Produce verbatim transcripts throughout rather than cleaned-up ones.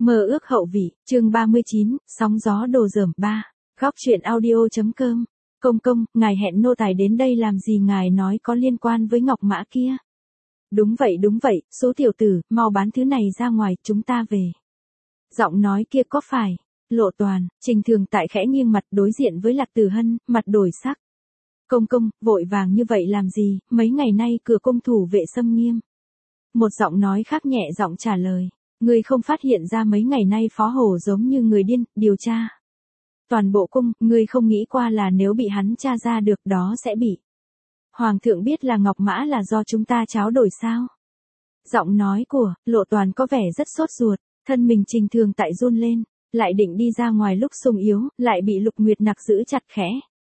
Mơ ước hậu vị, chương ba mươi chín, sóng gió đồ dởm ba. Góc truyện audio.com. Công công, ngài hẹn nô tài đến đây làm gì, ngài nói có liên quan với ngọc mã kia. Đúng vậy đúng vậy, số tiểu tử, mau bán thứ này ra ngoài, chúng ta về. Giọng nói kia có phải. Lộ Toàn, Trình Thường Tại khẽ nghiêng mặt đối diện với Lạc Tử Hân, mặt đổi sắc. Công công, vội vàng như vậy làm gì, mấy ngày nay cửa cung thủ vệ xâm nghiêm. Một giọng nói khác nhẹ giọng trả lời. Ngươi không phát hiện ra mấy ngày nay Phó Hổ giống như người điên, điều tra toàn bộ cung, ngươi không nghĩ qua là nếu bị hắn tra ra được đó sẽ bị. Hoàng thượng biết là ngọc mã là do chúng ta tráo đổi sao? Giọng nói của Lộ Toàn có vẻ rất sốt ruột, thân mình Trình Thường Tại run lên, lại định đi ra ngoài lúc sung yếu, lại bị Lục Nguyệt Nặc giữ chặt khẽ.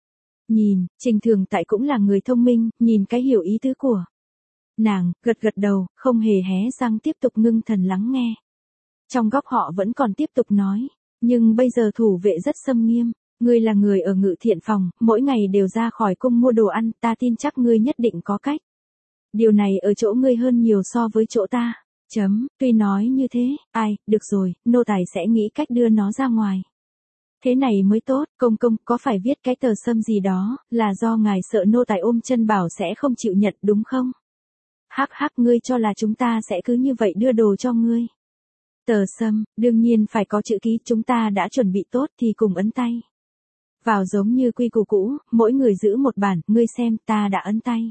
Nhìn, Trình Thường Tại cũng là người thông minh, nhìn cái hiểu ý tứ của nàng, gật gật đầu, không hề hé răng tiếp tục ngưng thần lắng nghe. Trong góc họ vẫn còn tiếp tục nói, nhưng bây giờ thủ vệ rất xâm nghiêm, ngươi là người ở ngự thiện phòng, mỗi ngày đều ra khỏi cung mua đồ ăn, ta tin chắc ngươi nhất định có cách. Điều này ở chỗ ngươi hơn nhiều so với chỗ ta. Chấm, tuy nói như thế, ai, được rồi, nô tài sẽ nghĩ cách đưa nó ra ngoài. Thế này mới tốt, công công, có phải viết cái tờ sâm gì đó, là do ngài sợ nô tài ôm chân bảo sẽ không chịu nhận đúng không? Hắc hắc, ngươi cho là chúng ta sẽ cứ như vậy đưa đồ cho ngươi. Tờ sâm, đương nhiên phải có chữ ký, chúng ta đã chuẩn bị tốt thì cùng ấn tay vào giống như quy củ cũ, mỗi người giữ một bản, ngươi xem, ta đã ấn tay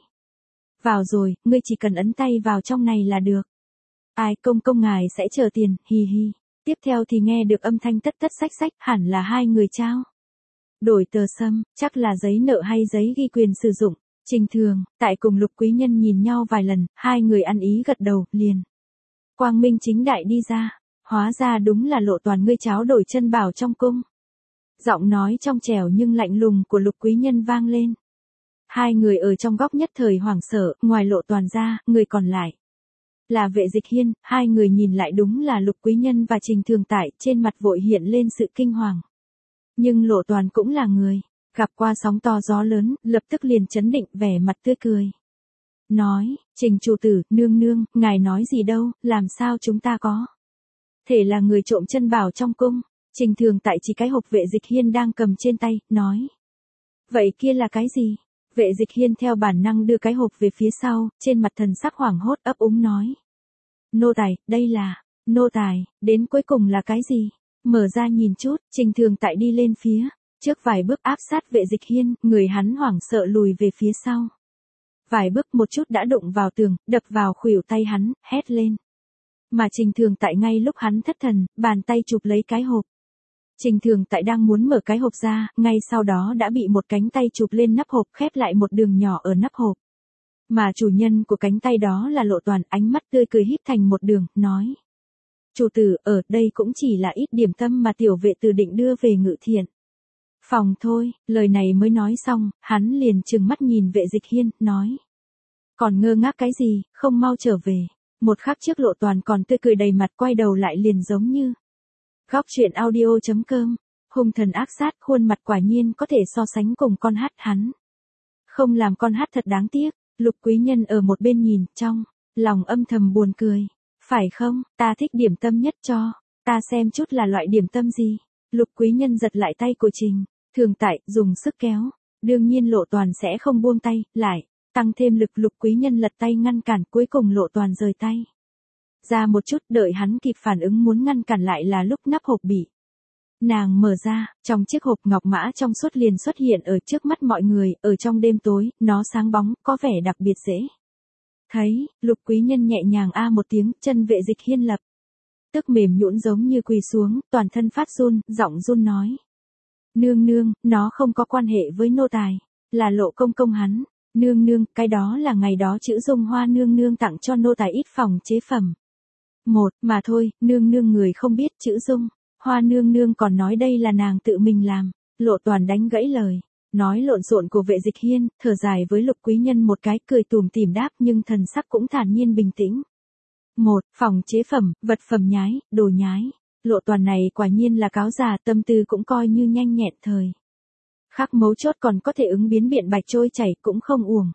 vào rồi, ngươi chỉ cần ấn tay vào trong này là được. Ai, công công ngài sẽ chờ tiền, hi hi. Tiếp theo thì nghe được âm thanh tất tất xách xách, hẳn là hai người trao đổi tờ sâm, chắc là giấy nợ hay giấy ghi quyền sử dụng. Trình Thường Tại cùng Lục Quý Nhân nhìn nhau vài lần, hai người ăn ý gật đầu, liền quang minh chính đại đi ra. Hóa ra đúng là Lộ Toàn, ngươi tráo đổi chân bảo trong cung. Giọng nói trong trẻo nhưng lạnh lùng của Lục Quý Nhân vang lên. Hai người ở trong góc nhất thời hoảng sợ, ngoài Lộ Toàn ra, người còn lại là Vệ Dịch Hiên, hai người nhìn lại đúng là Lục Quý Nhân và Trình Thường Tại, trên mặt vội hiện lên sự kinh hoàng. Nhưng Lộ Toàn cũng là người gặp qua sóng to gió lớn, lập tức liền chấn định, vẻ mặt tươi cười. Nói, Trình chủ tử, nương nương, ngài nói gì đâu, làm sao chúng ta có thể là người trộm chân bảo trong cung. Trình Thường Tại chỉ cái hộp Vệ Dịch Hiên đang cầm trên tay, nói. Vậy kia là cái gì? Vệ Dịch Hiên theo bản năng đưa cái hộp về phía sau, trên mặt thần sắc hoảng hốt ấp úng nói. Nô tài, đây là, nô tài, đến cuối cùng là cái gì? Mở ra nhìn chút, Trình Thường Tại đi lên phía trước vài bước áp sát Vệ Dịch Hiên, người hắn hoảng sợ lùi về phía sau. Vài bước một chút đã đụng vào tường, đập vào khuỷu tay hắn, hét lên. Mà Trình Thường Tại ngay lúc hắn thất thần, bàn tay chụp lấy cái hộp. Trình Thường Tại đang muốn mở cái hộp ra, ngay sau đó đã bị một cánh tay chụp lên nắp hộp, khép lại một đường nhỏ ở nắp hộp. Mà chủ nhân của cánh tay đó là Lộ Toàn, ánh mắt tươi cười híp thành một đường, nói. Chủ tử, ở đây cũng chỉ là ít điểm tâm mà tiểu vệ tử định đưa về ngự thiện phòng thôi. Lời này mới nói xong, hắn liền trừng mắt nhìn Vệ Dịch Hiên, nói. Còn ngơ ngác cái gì, không mau trở về. Một khắc trước Lộ Toàn còn tươi cười đầy mặt, quay đầu lại liền giống như. Góc truyện audio.com. Hung thần ác sát, khuôn mặt quả nhiên có thể so sánh cùng con hát hắn. Không làm con hát thật đáng tiếc. Lục Quý Nhân ở một bên nhìn, trong lòng âm thầm buồn cười. Phải không, ta thích điểm tâm nhất, cho ta xem chút là loại điểm tâm gì. Lục Quý Nhân giật lại tay của Trình Thường Tại, dùng sức kéo. Đương nhiên Lộ Toàn sẽ không buông tay, lại tăng thêm lực. Lục Quý Nhân lật tay ngăn cản, cuối cùng Lộ Toàn rời tay ra một chút, đợi hắn kịp phản ứng muốn ngăn cản lại là lúc nắp hộp bị nàng mở ra, trong chiếc hộp ngọc mã trong suốt liền xuất hiện ở trước mắt mọi người, ở trong đêm tối, nó sáng bóng, có vẻ đặc biệt dễ thấy. Lục Quý Nhân nhẹ nhàng a một tiếng, chân Vệ Dịch Hiên lập tức mềm nhũn giống như quỳ xuống, toàn thân phát run, giọng run nói. Nương nương, nó không có quan hệ với nô tài, là Lộ công công hắn. Nương nương, cái đó là ngày đó chữ Dung Hoa nương nương tặng cho nô tài ít phòng chế phẩm. Một, mà thôi, nương nương người không biết chữ Dung Hoa nương nương còn nói đây là nàng tự mình làm. Lộ Toàn đánh gãy lời nói lộn xộn của Vệ Dịch Hiên, thở dài với Lục Quý Nhân một cái, cười tủm tỉm đáp, nhưng thần sắc cũng thản nhiên bình tĩnh. Một, phòng chế phẩm, vật phẩm nhái, đồ nhái. Lộ Toàn này quả nhiên là cáo già, tâm tư cũng coi như nhanh nhẹn thời khắc mấu chốt còn có thể ứng biến biện bạch trôi chảy, cũng không uổng.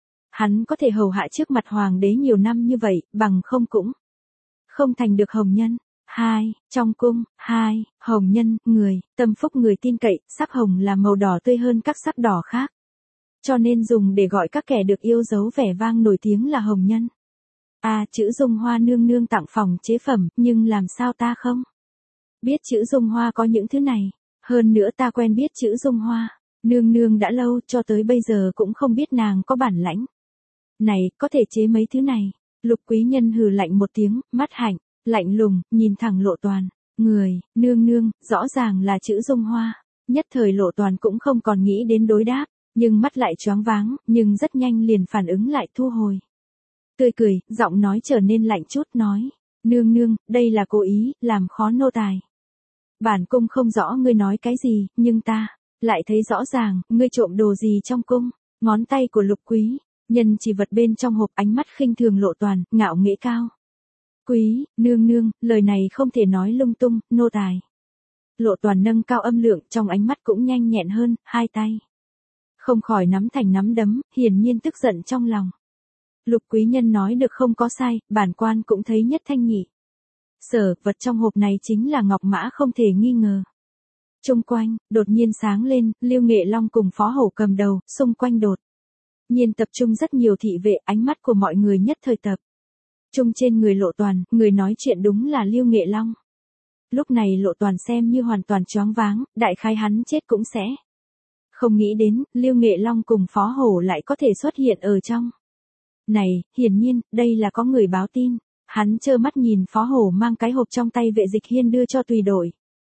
Hắn có thể hầu hạ trước mặt hoàng đế nhiều năm như vậy, bằng không cũng không thành được hồng nhân. hai, trong cung, hai, hồng nhân, người, tâm phúc người tin cậy, sắc hồng là màu đỏ tươi hơn các sắc đỏ khác. Cho nên dùng để gọi các kẻ được yêu dấu vẻ vang nổi tiếng là hồng nhân. À, chữ Dung Hoa nương nương tặng phòng chế phẩm, nhưng làm sao ta không biết chữ Dung Hoa có những thứ này. Hơn nữa ta quen biết chữ Dung Hoa nương nương đã lâu, cho tới bây giờ cũng không biết nàng có bản lãnh này, có thể chế mấy thứ này. Lục quý nhân hừ lạnh một tiếng, mắt hạnh, lạnh lùng, nhìn thẳng Lộ Toàn. Người, nương nương, rõ ràng là chữ Dung Hoa. Nhất thời Lộ Toàn cũng không còn nghĩ đến đối đáp, nhưng mắt lại choáng váng, nhưng rất nhanh liền phản ứng lại thu hồi. Tươi cười, giọng nói trở nên lạnh chút, nói. Nương nương, đây là cố ý, làm khó nô tài. Bản cung không rõ ngươi nói cái gì, nhưng ta lại thấy rõ ràng, ngươi trộm đồ gì trong cung. Ngón tay của Lục quý nhân chỉ vật bên trong hộp, ánh mắt khinh thường Lộ Toàn, ngạo nghễ cao. Quý, nương nương, lời này không thể nói lung tung, nô tài. Lộ Toàn nâng cao âm lượng, trong ánh mắt cũng nhanh nhẹn hơn, hai tay không khỏi nắm thành nắm đấm, hiển nhiên tức giận trong lòng. Lục quý nhân nói được không có sai, bản quan cũng thấy nhất thanh nhị sở, vật trong hộp này chính là ngọc mã không thể nghi ngờ. Trung quanh, đột nhiên sáng lên, Lưu Nghệ Long cùng Phó Hổ cầm đầu, xung quanh đột nhiên tập trung rất nhiều thị vệ, ánh mắt của mọi người nhất thời tập trung trên người Lộ Toàn, người nói chuyện đúng là Lưu Nghệ Long. Lúc này Lộ Toàn xem như hoàn toàn choáng váng, đại khái hắn chết cũng sẽ không nghĩ đến, Lưu Nghệ Long cùng Phó Hổ lại có thể xuất hiện ở trong này, hiển nhiên, đây là có người báo tin. Hắn trơ mắt nhìn Phó Hổ mang cái hộp trong tay Vệ Dịch Hiên đưa cho tùy đội.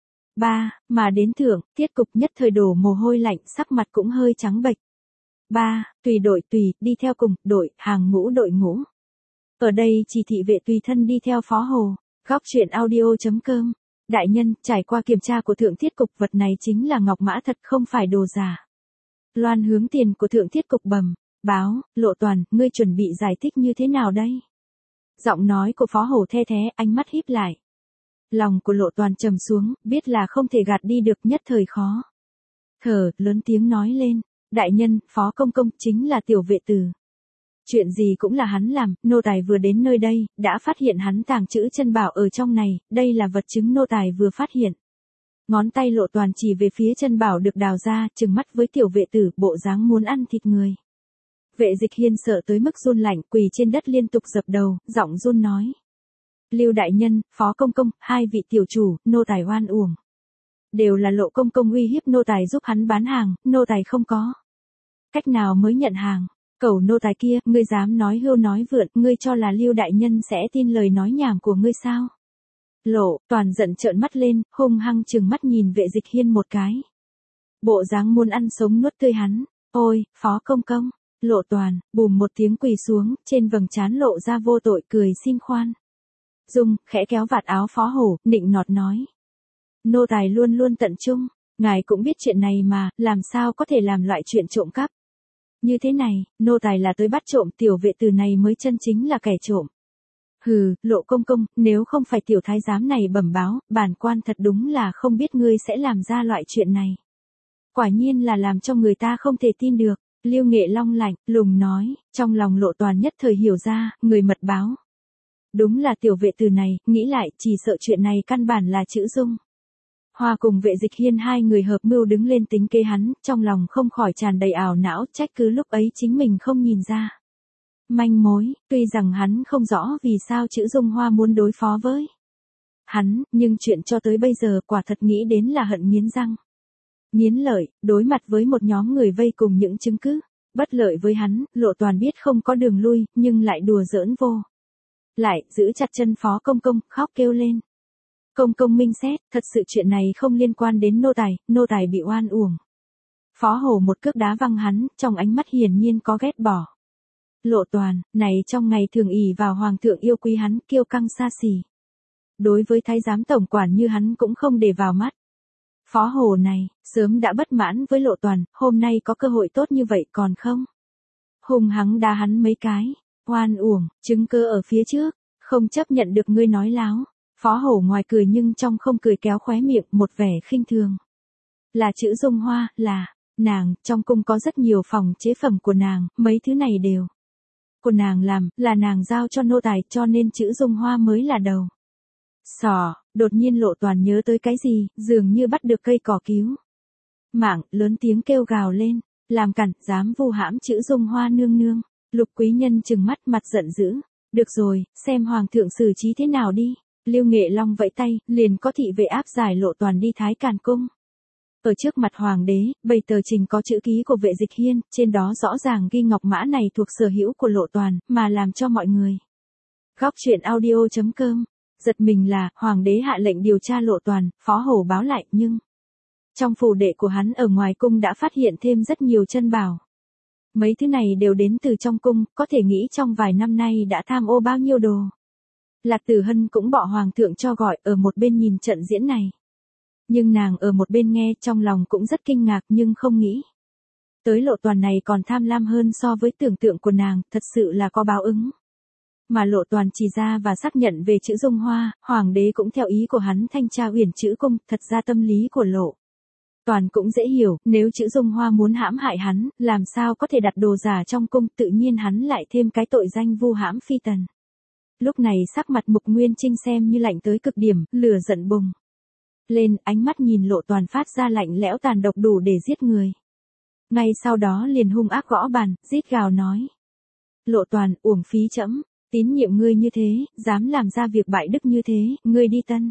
Ba, mà đến thưởng, Tiết Cục nhất thời đổ mồ hôi lạnh, sắc mặt cũng hơi trắng bệch. Ba, tùy đội tùy, đi theo cùng, đội, hàng ngũ đội ngũ. Ở đây chỉ thị vệ tùy thân đi theo Phó Hổ. Góc truyện audio chấm com. Đại nhân, trải qua kiểm tra của Thượng Tiết Cục, vật này chính là ngọc mã thật, không phải đồ giả. Loan hướng tiền của Thượng Tiết Cục bẩm báo, Lộ Toàn, ngươi chuẩn bị giải thích như thế nào đây? Giọng nói của Phó Hổ the thế, ánh mắt híp lại. Lòng của Lộ Toàn trầm xuống, biết là không thể gạt đi được, nhất thời khó thở, lớn tiếng nói lên. Đại nhân, Phó Công Công chính là tiểu vệ tử. Chuyện gì cũng là hắn làm, nô tài vừa đến nơi đây, đã phát hiện hắn tàng trữ chân bảo ở trong này, đây là vật chứng nô tài vừa phát hiện. Ngón tay Lộ Toàn chỉ về phía chân bảo được đào ra, trừng mắt với tiểu vệ tử, bộ dáng muốn ăn thịt người. Vệ Dịch Hiên sợ tới mức run lạnh, quỳ trên đất liên tục dập đầu, giọng run nói. Lưu đại nhân, Phó Công Công, hai vị tiểu chủ, nô tài oan uổng. Đều là Lộ Công Công uy hiếp nô tài giúp hắn bán hàng, nô tài không có cách nào mới nhận hàng. Cẩu nô tài kia, ngươi dám nói hưu nói vượn, ngươi cho là Lưu đại nhân sẽ tin lời nói nhảm của ngươi sao? Lộ Toàn giận trợn mắt lên, hung hăng trừng mắt nhìn Vệ Dịch Hiên một cái. Bộ dáng muốn ăn sống nuốt tươi hắn. Ôi, Phó Công Công. Lộ Toàn, bùm một tiếng quỳ xuống, trên vầng trán lộ ra vô tội, cười xin khoan dung, khẽ kéo vạt áo Phó Hổ, nịnh nọt nói. Nô tài luôn luôn tận trung, ngài cũng biết chuyện này mà, làm sao có thể làm loại chuyện trộm cắp như thế này, nô tài là tới bắt trộm, tiểu vệ tử này mới chân chính là kẻ trộm. Hừ, Lộ Công Công, nếu không phải tiểu thái giám này bẩm báo, bản quan thật đúng là không biết ngươi sẽ làm ra loại chuyện này. Quả nhiên là làm cho người ta không thể tin được. Lưu Nghệ Long lạnh lùng nói, trong lòng Lộ Toàn nhất thời hiểu ra, người mật báo. Đúng là tiểu vệ tử này, nghĩ lại, chỉ sợ chuyện này căn bản là chữ Dung Hoa cùng Vệ Dịch Hiên hai người hợp mưu đứng lên tính kế hắn, trong lòng không khỏi tràn đầy ảo não, trách cứ lúc ấy chính mình không nhìn ra manh mối, tuy rằng hắn không rõ vì sao chữ Dung Hoa muốn đối phó với hắn, nhưng chuyện cho tới bây giờ quả thật nghĩ đến là hận nghiến răng nghiến lợi, đối mặt với một nhóm người vây cùng những chứng cứ bất lợi với hắn, Lộ Toàn biết không có đường lui, nhưng lại đùa giỡn vô lại, giữ chặt chân Phó Công Công, khóc kêu lên. Công công minh xét, thật sự chuyện này không liên quan đến nô tài, nô tài bị oan uổng. Phó Hổ một cước đá văng hắn, trong ánh mắt hiển nhiên có ghét bỏ. Lộ Toàn, này trong ngày thường ỷ vào hoàng thượng yêu quý hắn, kiêu căng xa xỉ. Đối với thái giám tổng quản như hắn cũng không để vào mắt. Phó Hổ này, sớm đã bất mãn với Lộ Toàn, hôm nay có cơ hội tốt như vậy còn không? Hùng hắng đá hắn mấy cái, oan uổng, chứng cơ ở phía trước, không chấp nhận được ngươi nói láo. Phó Hổ ngoài cười nhưng trong không cười kéo khóe miệng, một vẻ khinh thường. Là chữ Dung Hoa, là, nàng, trong cung có rất nhiều phòng chế phẩm của nàng, mấy thứ này đều của nàng làm, là nàng giao cho nô tài, cho nên chữ Dung Hoa mới là đầu Sò, đột nhiên Lộ Toàn nhớ tới cái gì, dường như bắt được cây cỏ cứu mạng, lớn tiếng kêu gào lên, làm cản, dám vu hãm Chữ Dung Hoa nương nương. Lục quý nhân trừng mắt mặt giận dữ, được rồi, xem hoàng thượng xử trí thế nào đi. Lưu Nghệ Long vẫy tay, liền có thị vệ áp giải Lộ Toàn đi Thái Càn Cung. Ở trước mặt hoàng đế, bày tờ trình có chữ ký của Vệ Dịch Hiên, trên đó rõ ràng ghi ngọc mã này thuộc sở hữu của Lộ Toàn, mà làm cho mọi người. Góc truyện audio chấm com. Giật mình là, hoàng đế hạ lệnh điều tra Lộ Toàn, phó hổ báo lại, nhưng trong phủ đệ của hắn ở ngoài cung đã phát hiện thêm rất nhiều chân bảo. Mấy thứ này đều đến từ trong cung, có thể nghĩ trong vài năm nay đã tham ô bao nhiêu đồ. Lạc Tử Hân cũng bỏ hoàng thượng cho gọi ở một bên nhìn trận diễn này. Nhưng nàng ở một bên nghe trong lòng cũng rất kinh ngạc nhưng không nghĩ. Tới Lộ Toàn này còn tham lam hơn so với tưởng tượng của nàng, thật sự là có báo ứng. Mà Lộ Toàn chỉ ra và xác nhận về Chữ Dung Hoa, hoàng đế cũng theo ý của hắn thanh tra Uyển Chữ Cung, thật ra tâm lý của Lộ Toàn cũng dễ hiểu, nếu Chữ Dung Hoa muốn hãm hại hắn, làm sao có thể đặt đồ giả trong cung, tự nhiên hắn lại thêm cái tội danh vu hãm phi tần. Lúc này sắc mặt Mục Nguyên Trinh xem như lạnh tới cực điểm, lửa giận bùng lên, ánh mắt nhìn Lộ Toàn phát ra lạnh lẽo tàn độc đủ để giết người. Ngay sau đó liền hung ác gõ bàn, rít gào nói. Lộ Toàn, uổng phí trẫm tín nhiệm ngươi như thế, dám làm ra việc bại đức như thế, ngươi đi tân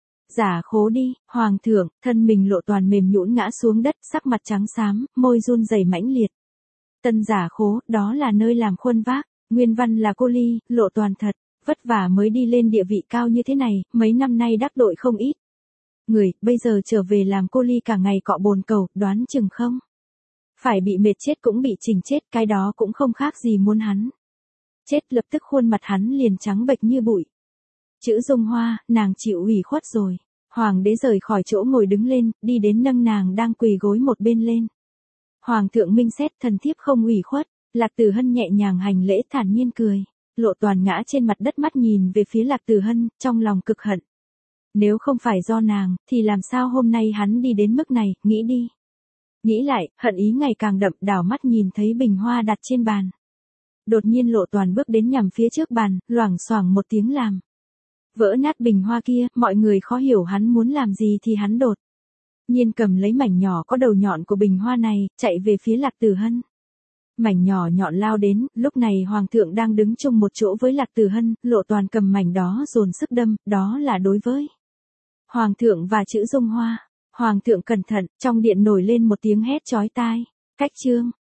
giả khố đi. Hoàng thượng, thân mình Lộ Toàn mềm nhũn ngã xuống đất, sắc mặt trắng xám, môi run rẩy mãnh liệt. Tân giả khố, đó là nơi làm khuân vác, nguyên văn là cô ly, Lộ Toàn thật vất vả mới đi lên địa vị cao như thế này, mấy năm nay đắc tội không ít người, bây giờ trở về làm cô ly cả ngày cọ bồn cầu, đoán chừng không phải bị mệt chết cũng bị chỉnh chết, cái đó cũng không khác gì muốn hắn chết. Lập tức khuôn mặt hắn liền trắng bệch như bụi. Chữ Dung Hoa, nàng chịu ủy khuất rồi. Hoàng đế rời khỏi chỗ ngồi đứng lên, đi đến nâng nàng đang quỳ gối một bên lên. Hoàng thượng minh xét, thần thiếp không ủy khuất. Lạc Tử Hân nhẹ nhàng hành lễ, thản nhiên cười. Lộ Toàn ngã trên mặt đất, mắt nhìn về phía Lạc Tử Hân, trong lòng cực hận. Nếu không phải do nàng, thì làm sao hôm nay hắn đi đến mức này, nghĩ đi. Nghĩ lại, hận ý ngày càng đậm, đảo mắt nhìn thấy bình hoa đặt trên bàn. Đột nhiên Lộ Toàn bước đến nhằm phía trước bàn, loảng xoảng một tiếng làm vỡ nát bình hoa kia, mọi người khó hiểu hắn muốn làm gì thì hắn đột nhiên cầm lấy mảnh nhỏ có đầu nhọn của bình hoa này, chạy về phía Lạc Tử Hân. Mảnh nhỏ nhọn lao đến, lúc này hoàng thượng đang đứng chung một chỗ với Lạc Tử Hân, Lộ Toàn cầm mảnh đó dồn sức đâm, đó là đối với hoàng thượng và Chữ Dung Hoa. Hoàng thượng cẩn thận, trong điện nổi lên một tiếng hét chói tai. Cách chương